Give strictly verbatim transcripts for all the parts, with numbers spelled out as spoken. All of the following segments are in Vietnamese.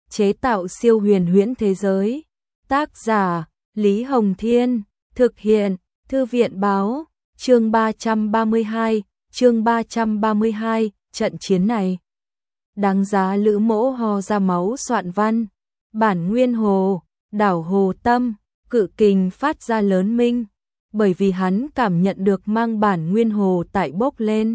chế tạo siêu huyền huyễn thế giới. Tác giả Lý Hồng Thiên, thực hiện Thư viện Báo. Chương ba trăm ba mươi hai, chương ba trăm ba mươi hai, trận chiến này đáng giá Lữ Mỗ ho ra máu soạn văn. Bản nguyên hồ, đảo Hồ Tâm, Cự Kình phát ra lớn minh, bởi vì hắn cảm nhận được mang bản nguyên hồ tại bốc lên,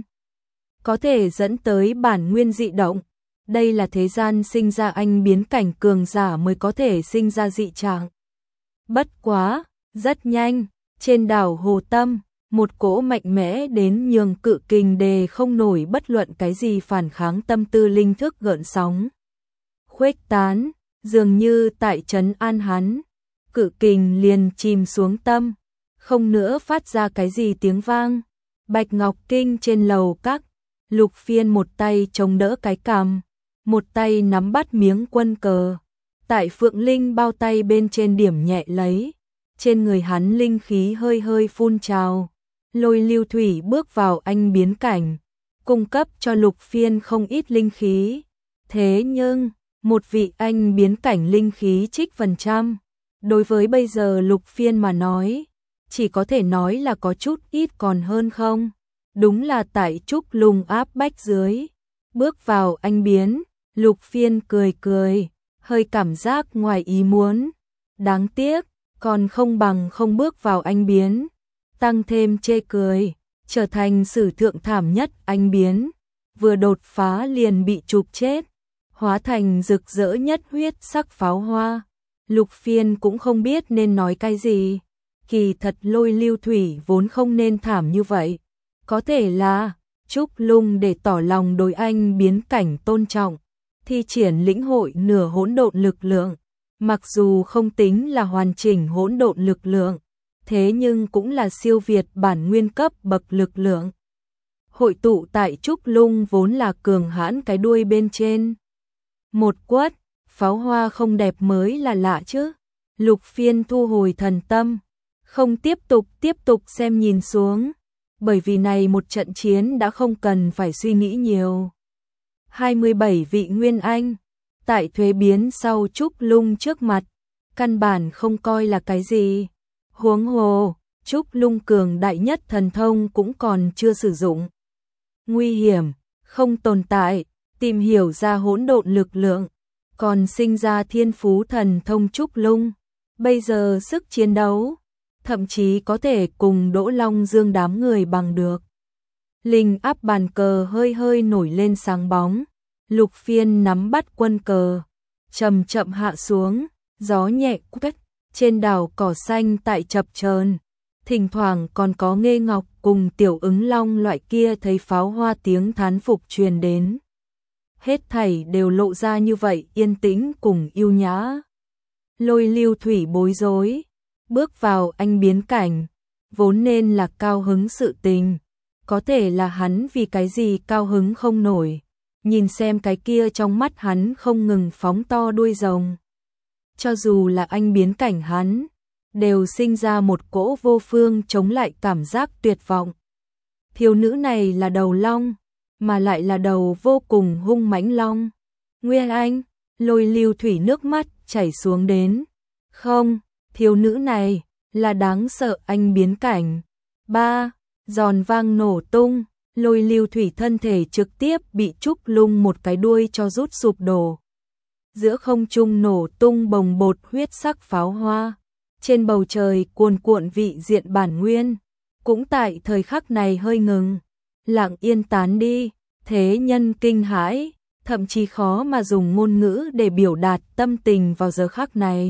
có thể dẫn tới bản nguyên dị động. Đây là thế gian sinh ra anh biến cảnh cường giả mới có thể sinh ra dị trạng. Bất quá, rất nhanh, trên đảo Hồ Tâm, một cỗ mạnh mẽ đến nhường Cự Kình đề không nổi bất luận cái gì phản kháng tâm tư linh thức gợn sóng. Khuếch tán, dường như tại trấn an hắn, Cự Kình liền chìm xuống tâm, không nữa phát ra cái gì tiếng vang. Bạch Ngọc Kinh trên lầu các, Lục Phiên một tay chống đỡ cái cằm, một tay nắm bắt miếng quân cờ, tại Phượng Linh bao tay bên trên điểm nhẹ lấy, trên người hắn linh khí hơi hơi phun trào. Lôi Lưu Thủy bước vào anh biến cảnh, cung cấp cho Lục Phiên không ít linh khí. Thế nhưng, một vị anh biến cảnh linh khí trích phần trăm, đối với bây giờ Lục Phiên mà nói, chỉ có thể nói là có chút ít còn hơn không. Đúng là tại Trúc Lung áp bách dưới, bước vào anh biến, Lục Phiên cười cười, hơi cảm giác ngoài ý muốn. Đáng tiếc, còn không bằng không bước vào anh biến, tăng thêm chê cười, trở thành sử thượng thảm nhất anh biến, vừa đột phá liền bị chụp chết, hóa thành rực rỡ nhất huyết sắc pháo hoa. Lục Phiên cũng không biết nên nói cái gì, kỳ thật Lôi Lưu Thủy vốn không nên thảm như vậy, có thể là Trúc Lung để tỏ lòng đối anh biến cảnh tôn trọng, thi triển lĩnh hội nửa hỗn độn lực lượng, mặc dù không tính là hoàn chỉnh hỗn độn lực lượng, thế nhưng cũng là siêu việt bản nguyên cấp bậc lực lượng. Hội tụ tại Trúc Lung vốn là cường hãn cái đuôi bên trên. Một quất, pháo hoa không đẹp mới là lạ chứ. Lục Phiên thu hồi thần tâm, không tiếp tục tiếp tục xem nhìn xuống, bởi vì này một trận chiến đã không cần phải suy nghĩ nhiều. hai mươi bảy vị Nguyên Anh, tại thuế biến sau Trúc Lung trước mặt, căn bản không coi là cái gì. Huống hồ, Trúc Lung cường đại nhất thần thông cũng còn chưa sử dụng. Nguy hiểm, không tồn tại, tìm hiểu ra hỗn độn lực lượng, còn sinh ra thiên phú thần thông Trúc Lung. Bây giờ sức chiến đấu, thậm chí có thể cùng Đỗ Long Dương đám người bằng được. Linh áp bàn cờ hơi hơi nổi lên sáng bóng, Lục Phiên nắm bắt quân cờ, chậm chậm hạ xuống, gió nhẹ quét, trên đảo cỏ xanh tại chập chờn, thỉnh thoảng còn có Nghê Ngọc cùng Tiểu Ứng Long loại kia thấy pháo hoa tiếng thán phục truyền đến. Hết thảy đều lộ ra như vậy yên tĩnh cùng yêu nhã. Lôi Lưu Thủy bối rối, bước vào anh biến cảnh, vốn nên là cao hứng sự tình, có thể là hắn vì cái gì cao hứng không nổi, nhìn xem cái kia trong mắt hắn không ngừng phóng to đuôi rồng. Cho dù là anh biến cảnh hắn, đều sinh ra một cỗ vô phương chống lại cảm giác tuyệt vọng. Thiếu nữ này là đầu long, mà lại là đầu vô cùng hung mãnh long. Nguyên Anh, Lôi Lưu Thủy nước mắt chảy xuống đến. Không, thiếu nữ này là đáng sợ anh biến cảnh. Ba, giòn vang nổ tung, Lôi Lưu Thủy thân thể trực tiếp bị Trúc Lung một cái đuôi cho rút sụp đổ. Giữa không trung nổ tung bồng bột huyết sắc pháo hoa, trên bầu trời cuồn cuộn vị diện bản nguyên, cũng tại thời khắc này hơi ngừng, lặng yên tán đi. Thế nhân kinh hãi, thậm chí khó mà dùng ngôn ngữ để biểu đạt tâm tình vào giờ khắc này.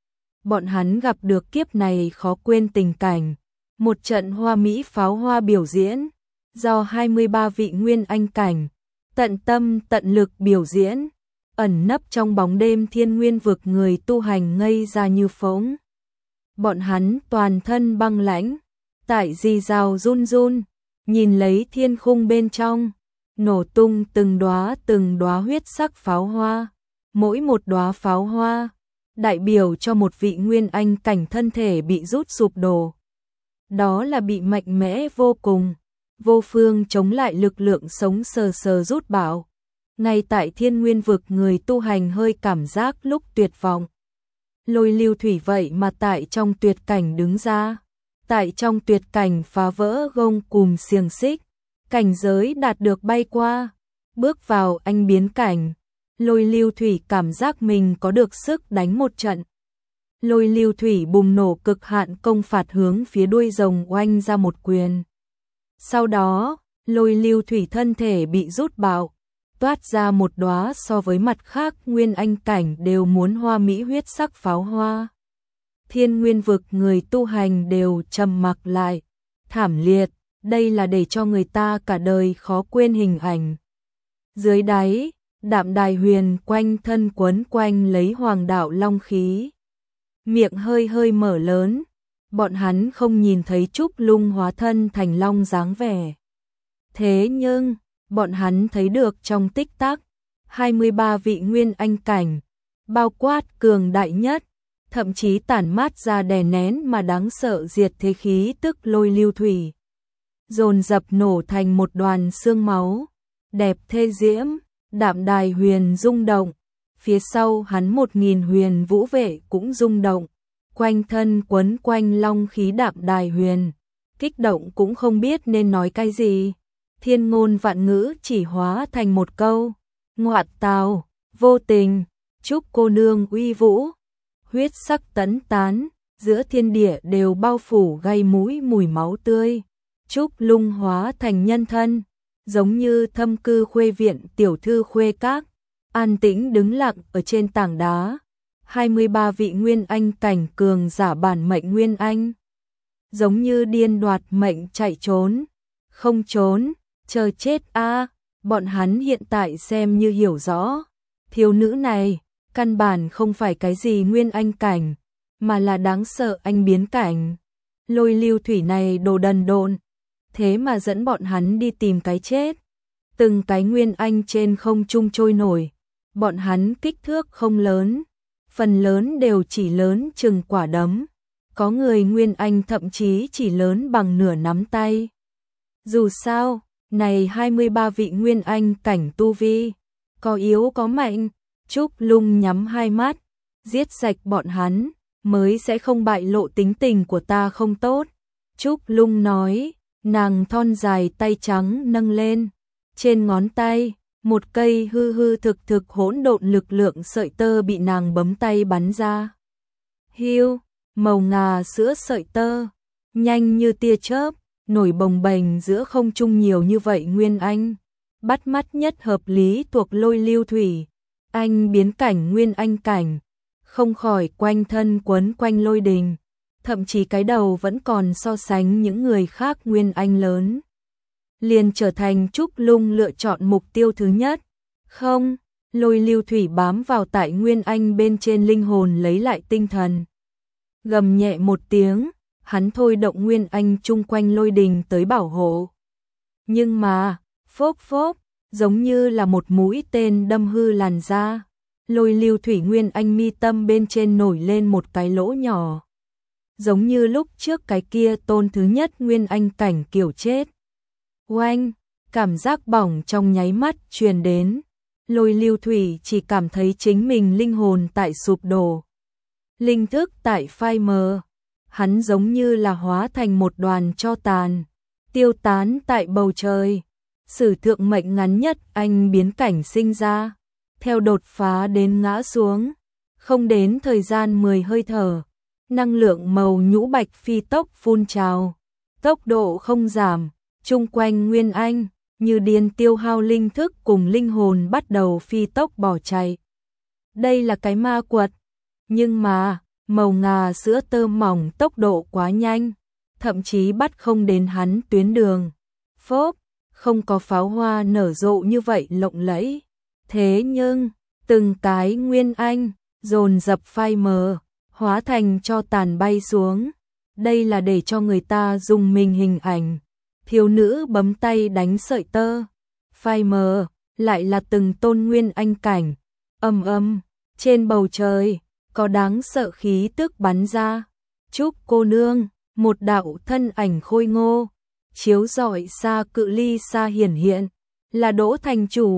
Bọn hắn gặp được kiếp này khó quên tình cảnh, một trận hoa mỹ pháo hoa biểu diễn, do hai mươi ba vị Nguyên Anh cảnh, tận tâm tận lực biểu diễn, ẩn nấp trong bóng đêm thiên nguyên vực người tu hành ngây ra như phỗng. Bọn hắn toàn thân băng lãnh, tại rì rào run run, nhìn lấy thiên khung bên trong, nổ tung từng đóa từng đóa huyết sắc pháo hoa, mỗi một đóa pháo hoa đại biểu cho một vị Nguyên Anh cảnh thân thể bị rút sụp đổ. Đó là bị mạnh mẽ vô cùng, vô phương chống lại lực lượng sống sờ sờ rút bảo. Ngay tại Thiên Nguyên vực người tu hành hơi cảm giác lúc tuyệt vọng. Lôi Lưu Thủy vậy mà tại trong tuyệt cảnh đứng ra, tại trong tuyệt cảnh phá vỡ gông cùm xiềng xích, cảnh giới đạt được bay qua, bước vào anh biến cảnh. Lôi Lưu Thủy cảm giác mình có được sức đánh một trận. Lôi Lưu Thủy bùng nổ cực hạn công phạt hướng phía đuôi rồng oanh ra một quyền. Sau đó, Lôi Lưu Thủy thân thể bị rút bạo, toát ra một đóa so với mặt khác nguyên anh cảnh đều muốn hoa mỹ huyết sắc pháo hoa. Thiên Nguyên vực người tu hành đều trầm mặc lại, thảm liệt, đây là để cho người ta cả đời khó quên hình ảnh. Dưới đáy, Đạm Đài Huyền quanh thân quấn quanh lấy hoàng đạo long khí. Miệng hơi hơi mở lớn, bọn hắn không nhìn thấy Trúc Lung hóa thân thành long dáng vẻ. Thế nhưng, bọn hắn thấy được trong tích tắc, hai mươi ba vị nguyên anh cảnh, bao quát cường đại nhất, thậm chí tản mát ra đè nén mà đáng sợ diệt thế khí tức Lôi Lưu Thủy. Dồn dập nổ thành một đoàn xương máu, đẹp thê diễm, Đạm Đài Huyền rung động, phía sau hắn một nghìn huyền vũ vệ cũng rung động, quanh thân quấn quanh long khí Đạm Đài Huyền, kích động cũng không biết nên nói cái gì. Thiên ngôn vạn ngữ chỉ hóa thành một câu, ngoại tào, vô tình, chúc cô nương uy vũ, huyết sắc tấn tán, giữa thiên địa đều bao phủ gây mũi mùi máu tươi. Trúc Lung hóa thành nhân thân, giống như thâm cư khuê viện tiểu thư khuê các, an tĩnh đứng lặng ở trên tảng đá. hai mươi ba vị nguyên anh cảnh cường giả bản mệnh nguyên anh, giống như điên đoạt mệnh chạy trốn, không trốn, chờ chết a. Bọn hắn hiện tại xem như hiểu rõ, thiếu nữ này căn bản không phải cái gì nguyên anh cảnh, mà là đáng sợ anh biến cảnh. Lôi Lưu Thủy này đồ đần độn, thế mà dẫn bọn hắn đi tìm cái chết. Từng cái nguyên anh trên không trung trôi nổi, bọn hắn kích thước không lớn, phần lớn đều chỉ lớn chừng quả đấm, có người nguyên anh thậm chí chỉ lớn bằng nửa nắm tay. Dù sao, này hai mươi ba vị nguyên anh cảnh tu vi, có yếu có mạnh, Trúc Lung nhắm hai mắt, giết sạch bọn hắn, mới sẽ không bại lộ tính tình của ta không tốt. Trúc Lung nói, nàng thon dài tay trắng nâng lên, trên ngón tay, một cây hư hư thực thực hỗn độn lực lượng sợi tơ bị nàng bấm tay bắn ra. Hiu, màu ngà sữa sợi tơ, nhanh như tia chớp, nổi bồng bềnh giữa không trung nhiều như vậy nguyên anh. Bắt mắt nhất hợp lý thuộc Lôi Lưu Thủy, anh biến cảnh nguyên anh cảnh, không khỏi quanh thân quấn quanh lôi đình, thậm chí cái đầu vẫn còn so sánh những người khác nguyên anh lớn. Liền trở thành Trúc Lung lựa chọn mục tiêu thứ nhất. Không, Lôi Lưu Thủy bám vào tại nguyên anh bên trên linh hồn lấy lại tinh thần. Gầm nhẹ một tiếng, hắn thôi động nguyên anh chung quanh lôi đình tới bảo hộ. Nhưng mà, phốp phốp, giống như là một mũi tên đâm hư làn da. Lôi Lưu Thủy nguyên anh mi tâm bên trên nổi lên một cái lỗ nhỏ. Giống như lúc trước cái kia tôn thứ nhất nguyên anh cảnh kiểu chết. Oanh, cảm giác bỏng trong nháy mắt truyền đến. Lôi Lưu Thủy chỉ cảm thấy chính mình linh hồn tại sụp đổ. Linh thức tại phai mờ. Hắn giống như là hóa thành một đoàn tro tàn, tiêu tán tại bầu trời. Sử thượng mệnh ngắn nhất anh biến cảnh sinh ra, theo đột phá đến ngã xuống, không đến thời gian mười hơi thở, năng lượng màu nhũ bạch phi tốc phun trào, tốc độ không giảm, chung quanh nguyên anh, như điên tiêu hao linh thức cùng linh hồn bắt đầu phi tốc bỏ chạy. Đây là cái ma quật, nhưng mà, màu ngà sữa tơ mỏng tốc độ quá nhanh, thậm chí bắt không đến hắn tuyến đường. Phốp, không có pháo hoa nở rộ như vậy lộng lẫy. Thế nhưng, từng cái nguyên anh, dồn dập phai mờ, hóa thành cho tàn bay xuống. Đây là để cho người ta dùng mình hình ảnh. Thiếu nữ bấm tay đánh sợi tơ, phai mờ, lại là từng tôn nguyên anh cảnh. Âm âm, trên bầu trời, có đáng sợ khí tức bắn ra. Trúc cô nương, một đạo thân ảnh khôi ngô, chiếu rọi xa cự ly xa hiển hiện, là Đỗ thành chủ.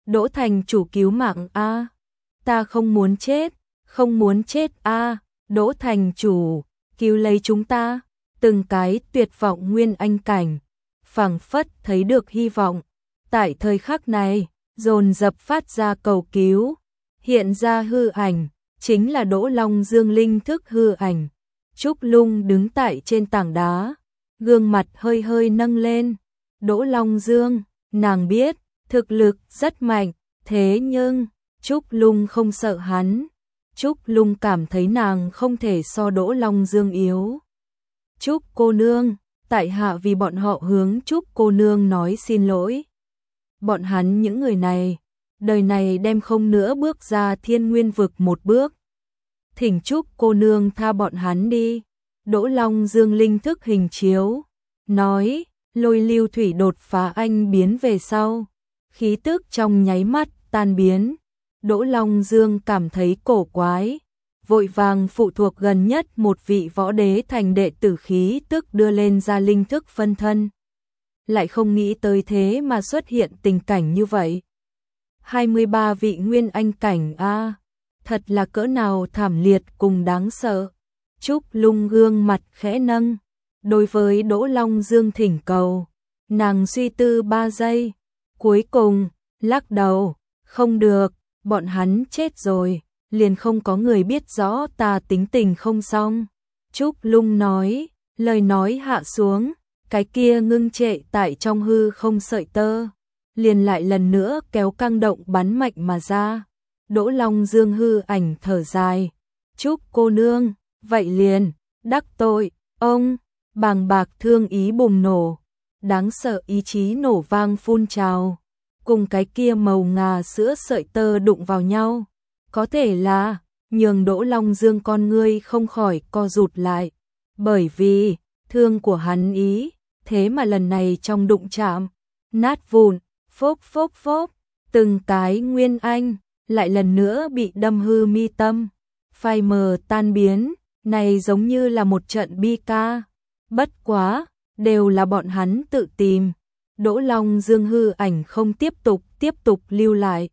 Đỗ thành chủ cứu mạng a, ta không muốn chết, không muốn chết a, Đỗ thành chủ, cứu lấy chúng ta. Từng cái tuyệt vọng nguyên anh cảnh, phảng phất thấy được hy vọng. Tại thời khắc này, dồn dập phát ra cầu cứu, hiện ra hư ảnh, chính là Đỗ Long Dương linh thức hư ảnh. Trúc Lung đứng tại trên tảng đá, gương mặt hơi hơi nâng lên. Đỗ Long Dương, nàng biết, thực lực rất mạnh, thế nhưng, Trúc Lung không sợ hắn. Trúc Lung cảm thấy nàng không thể so Đỗ Long Dương yếu. Trúc cô nương, tại hạ vì bọn họ hướng Trúc cô nương nói xin lỗi. Bọn hắn những người này, đời này đem không nữa bước ra Thiên Nguyên vực một bước. Thỉnh Trúc cô nương tha bọn hắn đi. Đỗ Long Dương linh thức hình chiếu, nói, lôi lưu thủy đột phá anh biến về sau. Khí tức trong nháy mắt tan biến. Đỗ Long Dương cảm thấy cổ quái, vội vàng phụ thuộc gần nhất một vị võ đế thành đệ tử khí tức đưa lên ra linh thức phân thân. Lại không nghĩ tới thế mà xuất hiện tình cảnh như vậy. hai mươi ba vị nguyên anh cảnh a, thật là cỡ nào thảm liệt cùng đáng sợ. Trúc Lung gương mặt khẽ nâng, đối với Đỗ Long Dương thỉnh cầu, nàng suy tư ba giây, cuối cùng lắc đầu, không được, bọn hắn chết rồi, liền không có người biết rõ ta tính tình không xong. Trúc Lung nói, lời nói hạ xuống, cái kia ngưng trệ tại trong hư không sợi tơ, liền lại lần nữa kéo căng động bắn mạnh mà ra. Đỗ Long Dương hư ảnh thở dài, Trúc cô nương, vậy liền, đắc tội, ông, bàng bạc thương ý bùng nổ, đáng sợ ý chí nổ vang phun trào, cùng cái kia màu ngà sữa sợi tơ đụng vào nhau, có thể là, nhường Đỗ Long Dương con ngươi không khỏi co rụt lại, bởi vì, thương của hắn ý, thế mà lần này trong đụng chạm, nát vụn, phốc phốc phốc, từng cái nguyên anh, lại lần nữa bị đâm hư mi tâm, phai mờ tan biến, này giống như là một trận bi ca, bất quá, đều là bọn hắn tự tìm. Đỗ Long Dương hư ảnh không tiếp tục tiếp tục lưu lại.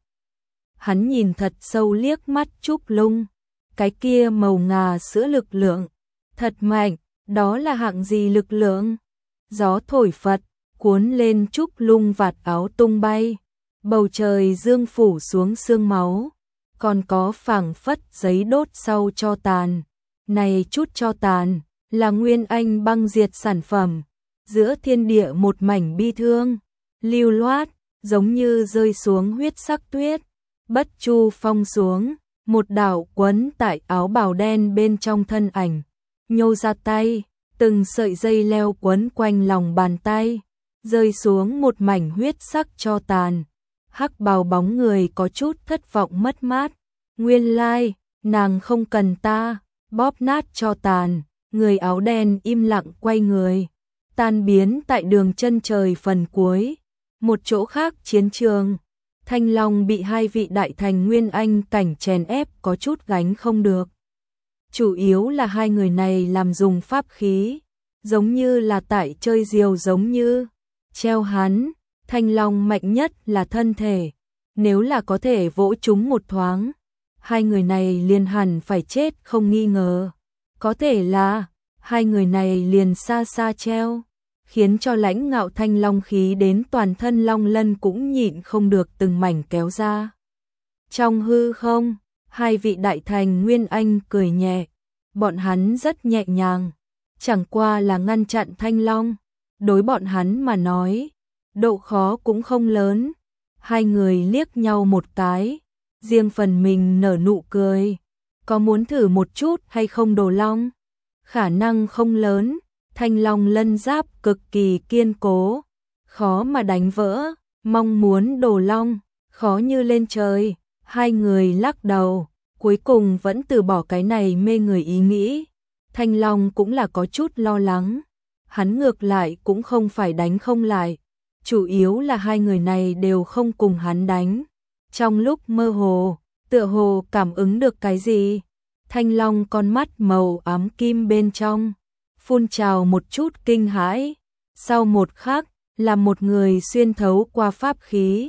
Hắn nhìn thật sâu liếc mắt Trúc Lung, cái kia màu ngà sữa lực lượng, thật mạnh, đó là hạng gì lực lượng? Gió thổi phật, cuốn lên Trúc Lung vạt áo tung bay, bầu trời dương phủ xuống sương máu, còn có phảng phất giấy đốt sau cho tàn. Này chút cho tàn, là nguyên anh băng diệt sản phẩm, giữa thiên địa một mảnh bi thương, lưu loát, giống như rơi xuống huyết sắc tuyết, bất chu phong xuống, một đạo quấn tại áo bào đen bên trong thân ảnh, nhô ra tay, từng sợi dây leo quấn quanh lòng bàn tay, rơi xuống một mảnh huyết sắc cho tàn. Hắc bào bóng người có chút thất vọng mất mát, nguyên lai, nàng không cần ta, bóp nát cho tàn, người áo đen im lặng quay người, tan biến tại đường chân trời phần cuối. Một chỗ khác chiến trường, Thanh Long bị hai vị đại thành nguyên anh cảnh chèn ép có chút gánh không được. Chủ yếu là hai người này làm dùng pháp khí, giống như là tại chơi diều giống như, treo hắn, Thanh Long mạnh nhất là thân thể, nếu là có thể vỗ chúng một thoáng, hai người này liền hẳn phải chết không nghi ngờ. Có thể là, hai người này liền xa xa treo, khiến cho lãnh ngạo Thanh Long khí đến toàn thân long lân cũng nhịn không được từng mảnh kéo ra. Trong hư không, hai vị đại thành nguyên anh cười nhẹ, bọn hắn rất nhẹ nhàng, chẳng qua là ngăn chặn Thanh Long, đối bọn hắn mà nói, độ khó cũng không lớn. Hai người liếc nhau một cái, riêng phần mình nở nụ cười, có muốn thử một chút hay không Đồ Long? Khả năng không lớn, Thanh Long lân giáp cực kỳ kiên cố, khó mà đánh vỡ, mong muốn Đồ Long, khó như lên trời. Hai người lắc đầu, cuối cùng vẫn từ bỏ cái này mê người ý nghĩ. Thanh Long cũng là có chút lo lắng, hắn ngược lại cũng không phải đánh không lại, chủ yếu là hai người này đều không cùng hắn đánh. Trong lúc mơ hồ, tựa hồ cảm ứng được cái gì, Thanh Long con mắt màu ám kim bên trong phun trào một chút kinh hãi, sau một khắc là một người xuyên thấu qua pháp khí,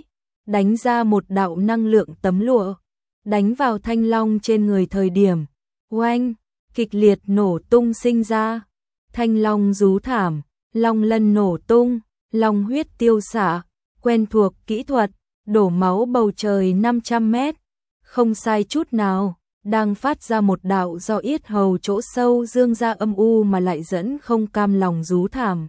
đánh ra một đạo năng lượng tấm lụa, đánh vào thanh long trên người thời điểm. Oanh, kịch liệt nổ tung sinh ra. Thanh long rú thảm, long lân nổ tung, long huyết tiêu xạ, quen thuộc kỹ thuật, đổ máu bầu trời năm trăm mét. Không sai chút nào, đang phát ra một đạo do yết hầu chỗ sâu dương ra âm u mà lại dẫn không cam lòng rú thảm.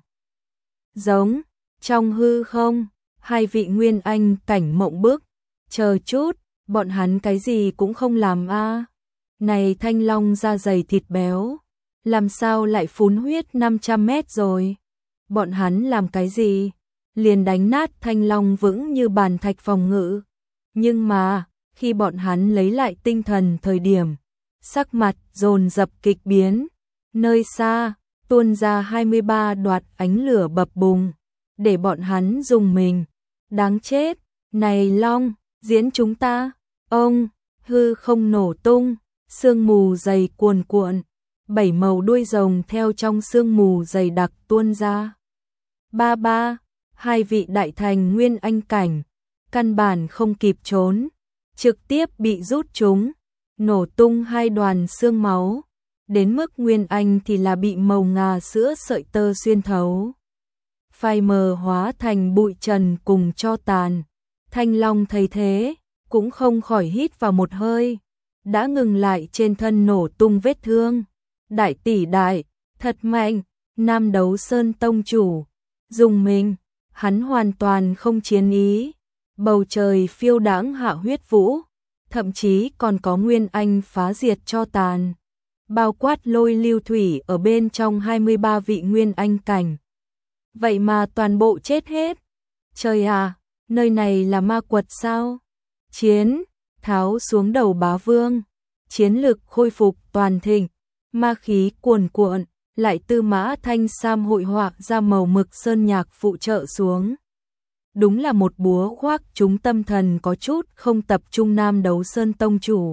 Giống, trong hư không, hai vị nguyên anh cảnh mộng bức, chờ chút, bọn hắn cái gì cũng không làm a. Này thanh long da dày thịt béo, làm sao lại phun huyết năm trăm mét rồi? Bọn hắn làm cái gì? Liền đánh nát thanh long vững như bàn thạch phòng ngự. Nhưng mà, khi bọn hắn lấy lại tinh thần thời điểm, sắc mặt dồn dập kịch biến. Nơi xa, tuôn ra hai mươi ba đoạt ánh lửa bập bùng, để bọn hắn dùng mình. Đáng chết, này long, diễn chúng ta. Ông, hư không nổ tung, sương mù dày cuồn cuộn, bảy màu đuôi rồng theo trong sương mù dày đặc tuôn ra. Ba ba, hai vị đại thành nguyên anh cảnh, căn bản không kịp trốn, trực tiếp bị rút chúng, nổ tung hai đoàn xương máu, đến mức nguyên anh thì là bị màu ngà sữa sợi tơ xuyên thấu. Phai mờ hóa thành bụi trần cùng cho tàn. Thanh long thấy thế, cũng không khỏi hít vào một hơi, đã ngừng lại trên thân nổ tung vết thương. Đại tỷ đại, thật mạnh, Nam Đấu Sơn tông chủ, dùng mình, hắn hoàn toàn không chiến ý. Bầu trời phiêu đãng hạ huyết vũ, thậm chí còn có nguyên anh phá diệt cho tàn, bao quát lôi lưu thủy ở bên trong hai mươi ba vị nguyên anh cảnh. Vậy mà toàn bộ chết hết. Trời à, nơi này là ma quật sao? Chiến, tháo xuống đầu bá vương, chiến lực khôi phục toàn thịnh, ma khí cuồn cuộn, lại tư mã thanh sam hội họa ra màu mực sơn nhạc phụ trợ xuống. Đúng là một búa khoác chúng tâm thần có chút không tập trung Nam Đấu Sơn tông chủ.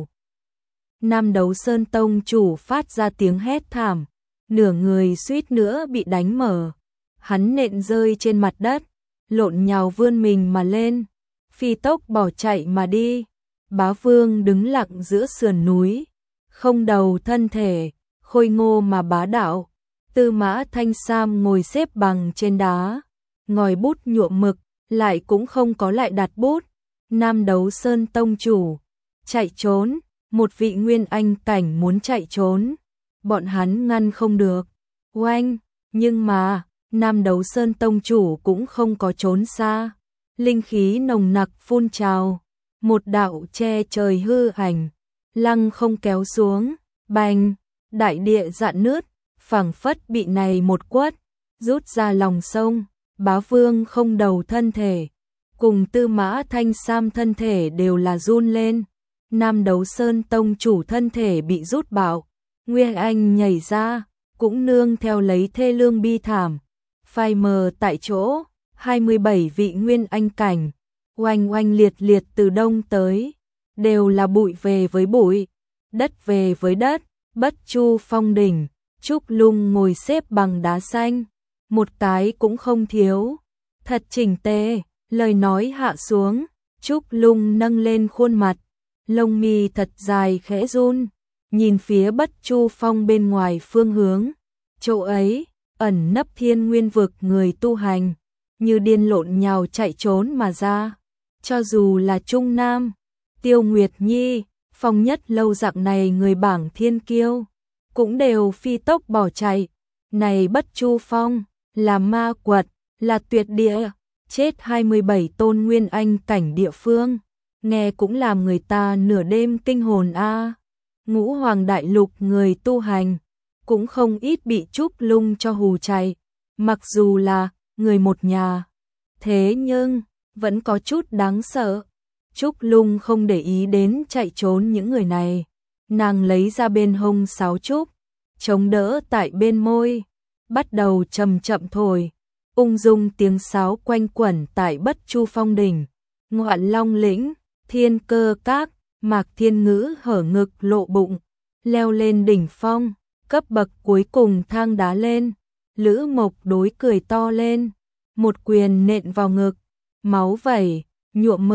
Nam Đấu Sơn tông chủ phát ra tiếng hét thảm, nửa người suýt nữa bị đánh mở. Hắn nện rơi trên mặt đất, lộn nhào vươn mình mà lên, phi tốc bỏ chạy mà đi. Bá vương đứng lặng giữa sườn núi, không đầu thân thể, khôi ngô mà bá đạo. Tư mã thanh sam ngồi xếp bằng trên đá, ngòi bút nhuộm mực, lại cũng không có lại đặt bút. Nam Đấu Sơn tông chủ, chạy trốn, một vị nguyên anh cảnh muốn chạy trốn, bọn hắn ngăn không được. Oanh, nhưng mà, Nam Đấu Sơn tông chủ cũng không có trốn xa. Linh khí nồng nặc phun trào, một đạo che trời hư ảnh, lăng không kéo xuống, bành, đại địa rạn nứt, phảng phất bị này một quất, rút ra lòng sông. Bá vương không đầu thân thể, cùng tư mã thanh sam thân thể đều là run lên. Nam Đấu Sơn tông chủ thân thể bị rút bạo, Nguyên Anh nhảy ra, cũng nương theo lấy thê lương bi thảm. Phai mờ tại chỗ, hai mươi bảy vị Nguyên Anh cảnh, oanh oanh liệt liệt từ đông tới, đều là bụi về với bụi, đất về với đất. Bất Chu phong đỉnh, Trúc Lung ngồi xếp bằng đá xanh, một cái cũng không thiếu, thật chỉnh tề. Lời nói hạ xuống, Trúc Lung nâng lên khuôn mặt, lông mi thật dài khẽ run, nhìn phía Bất Chu phong bên ngoài phương hướng. Chỗ ấy, ẩn nấp thiên nguyên vực người tu hành, như điên lộn nhào chạy trốn mà ra. Cho dù là Trung Nam, Tiêu Nguyệt Nhi, Phong Nhất Lâu dạng này người bảng thiên kiêu, cũng đều phi tốc bỏ chạy. Này Bất Chu phong, là ma quật, là tuyệt địa, chết hai mươi bảy tôn nguyên anh cảnh địa phương, nghe cũng làm người ta nửa đêm kinh hồn a. Ngũ Hoàng đại lục người tu hành, cũng không ít bị Trúc Lung cho hù chạy, mặc dù là người một nhà, thế nhưng vẫn có chút đáng sợ. Trúc Lung không để ý đến chạy trốn những người này, nàng lấy ra bên hông sáo trúc, chống đỡ tại bên môi, bắt đầu chậm chậm thổi, ung dung tiếng sáo quanh quẩn tại Bất Chu phong đỉnh. Ngoạn Long lĩnh, Thiên Cơ các, Mạc Thiên Ngữ hở ngực lộ bụng, leo lên đỉnh phong, cấp bậc cuối cùng thang đá lên. Lữ Mộc đối cười to lên, một quyền nện vào ngực, máu vẩy, nhuộm mực,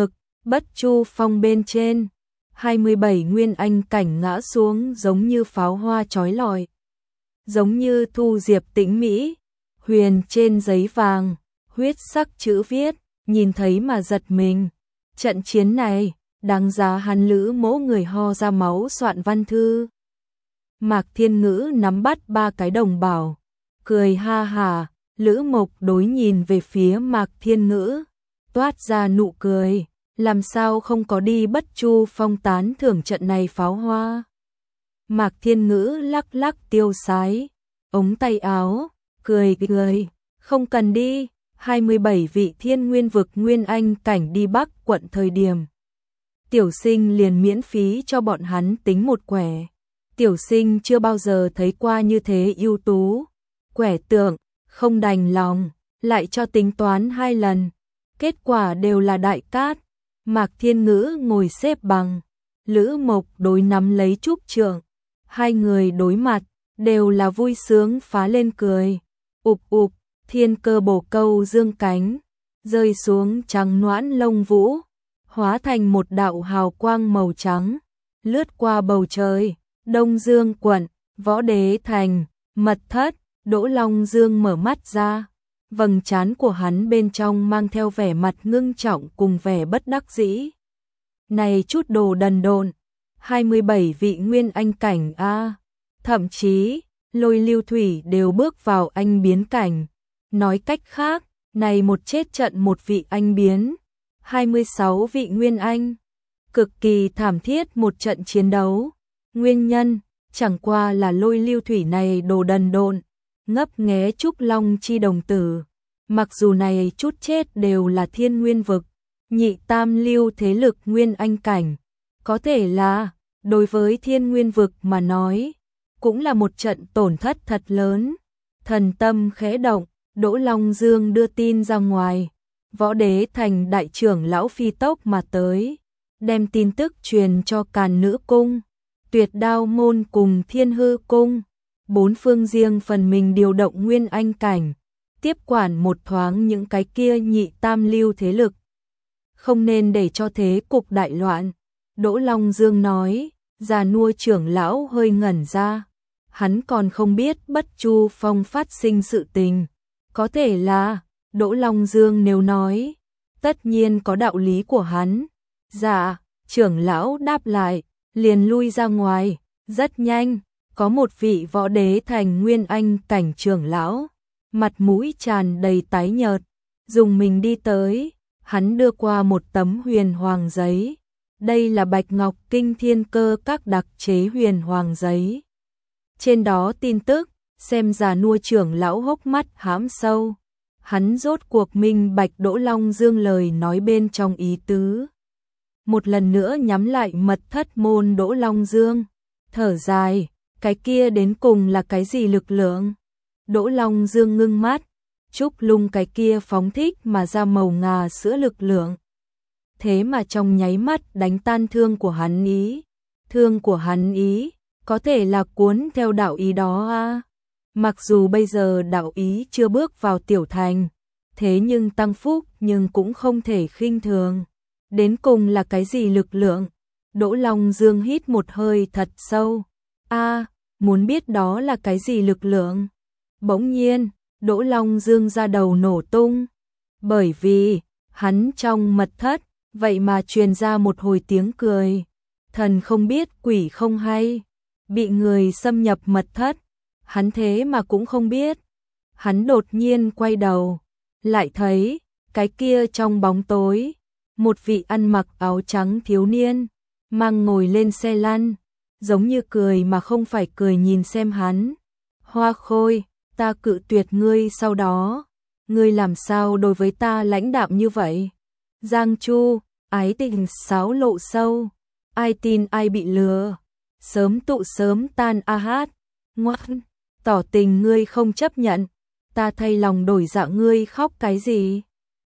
Bất Chu Phong bên trên, hai mươi bảy nguyên anh cảnh ngã xuống giống như pháo hoa chói lọi, giống như thu diệp tĩnh mỹ, huyền trên giấy vàng, huyết sắc chữ viết, nhìn thấy mà giật mình. Trận chiến này, đáng giá hắn Lữ Mỗ người ho ra máu soạn văn thư. Mạc Thiên Ngữ nắm bắt ba cái đồng bảo, cười ha hà, Lữ Mộc đối nhìn về phía Mạc Thiên Ngữ, toát ra nụ cười, làm sao không có đi Bất Chu Phong tán thưởng trận này pháo hoa. Mạc Thiên Ngữ lắc lắc tiêu sái, ống tay áo, cười cười, không cần đi, hai mươi bảy vị thiên nguyên vực nguyên anh cảnh đi Bắc quận thời điểm. Tiểu sinh liền miễn phí cho bọn hắn tính một quẻ. Tiểu sinh chưa bao giờ thấy qua như thế ưu tú. Quẻ tượng, không đành lòng, lại cho tính toán hai lần. Kết quả đều là đại cát. Mạc Thiên Ngữ ngồi xếp bằng, Lữ Mộc đối nắm lấy trúc trượng. Hai người đối mặt, đều là vui sướng phá lên cười. Ụp ụp, thiên cơ bổ câu dương cánh, rơi xuống trắng noãn lông vũ, hóa thành một đạo hào quang màu trắng, lướt qua bầu trời. Đông Dương quận, Võ Đế thành, mật thất, Đỗ Long Dương mở mắt ra, vầng trán của hắn bên trong mang theo vẻ mặt ngưng trọng cùng vẻ bất đắc dĩ. Này chút đồ đần độn, hai mươi bảy vị nguyên anh cảnh a, thậm chí Lôi Lưu Thủy đều bước vào anh biến cảnh. Nói cách khác, này một chết trận một vị anh biến, hai mươi sáu vị nguyên anh, cực kỳ thảm thiết một trận chiến đấu. Nguyên nhân, chẳng qua là Lôi Lưu Thủy này đồ đần độn, ngấp nghé Trúc Long chi đồng tử. Mặc dù này chút chết đều là thiên nguyên vực, nhị tam lưu thế lực nguyên anh cảnh, có thể là, đối với thiên nguyên vực mà nói, cũng là một trận tổn thất thật lớn. Thần tâm khẽ động, Đỗ Long Dương đưa tin ra ngoài, Võ Đế thành đại trưởng lão phi tốc mà tới, đem tin tức truyền cho Càn Nữ cung, Tuyệt Đao môn cùng Thiên Hư cung, bốn phương riêng phần mình điều động nguyên anh cảnh, tiếp quản một thoáng những cái kia nhị tam lưu thế lực. Không nên để cho thế cục đại loạn, Đỗ Long Dương nói. Già nua trưởng lão hơi ngẩn ra, hắn còn không biết Bất Chu Phong phát sinh sự tình, có thể là, Đỗ Long Dương nếu nói, tất nhiên có đạo lý của hắn. Dạ, trưởng lão đáp lại, liền lui ra ngoài, rất nhanh, có một vị Võ Đế thành nguyên anh cảnh trưởng lão, mặt mũi tràn đầy tái nhợt, dùng mình đi tới, hắn đưa qua một tấm huyền hoàng giấy. Đây là Bạch Ngọc Kinh Thiên Cơ các đặc chế huyền hoàng giấy. Trên đó tin tức, xem già nua trưởng lão hốc mắt hãm sâu. Hắn rốt cuộc minh bạch Đỗ Long Dương lời nói bên trong ý tứ. Một lần nữa nhắm lại mật thất môn Đỗ Long Dương, thở dài, cái kia đến cùng là cái gì lực lượng? Đỗ Long Dương ngưng mắt, trúc lung cái kia phóng thích mà ra màu ngà sữa lực lượng. Thế mà trong nháy mắt đánh tan thương của hắn ý. Thương của hắn ý, có thể là cuốn theo đạo ý đó à. Mặc dù bây giờ đạo ý chưa bước vào tiểu thành, thế nhưng tăng phúc nhưng cũng không thể khinh thường. Đến cùng là cái gì lực lượng? Đỗ Long Dương hít một hơi thật sâu. A, muốn biết đó là cái gì lực lượng? Bỗng nhiên, Đỗ Long Dương ra đầu nổ tung. Bởi vì, hắn trong mật thất, vậy mà truyền ra một hồi tiếng cười. Thần không biết quỷ không hay. Bị người xâm nhập mật thất, hắn thế mà cũng không biết. Hắn đột nhiên quay đầu, lại thấy, cái kia trong bóng tối, một vị ăn mặc áo trắng thiếu niên, mang ngồi lên xe lăn, giống như cười mà không phải cười nhìn xem hắn. Hoa Khôi, ta cự tuyệt ngươi sau đó, ngươi làm sao đối với ta lãnh đạm như vậy? Giang Chu, ái tình sáo lộ sâu, ai tin ai bị lừa, sớm tụ sớm tan a hát, ngoan, tỏ tình ngươi không chấp nhận, ta thay lòng đổi dạ ngươi khóc cái gì?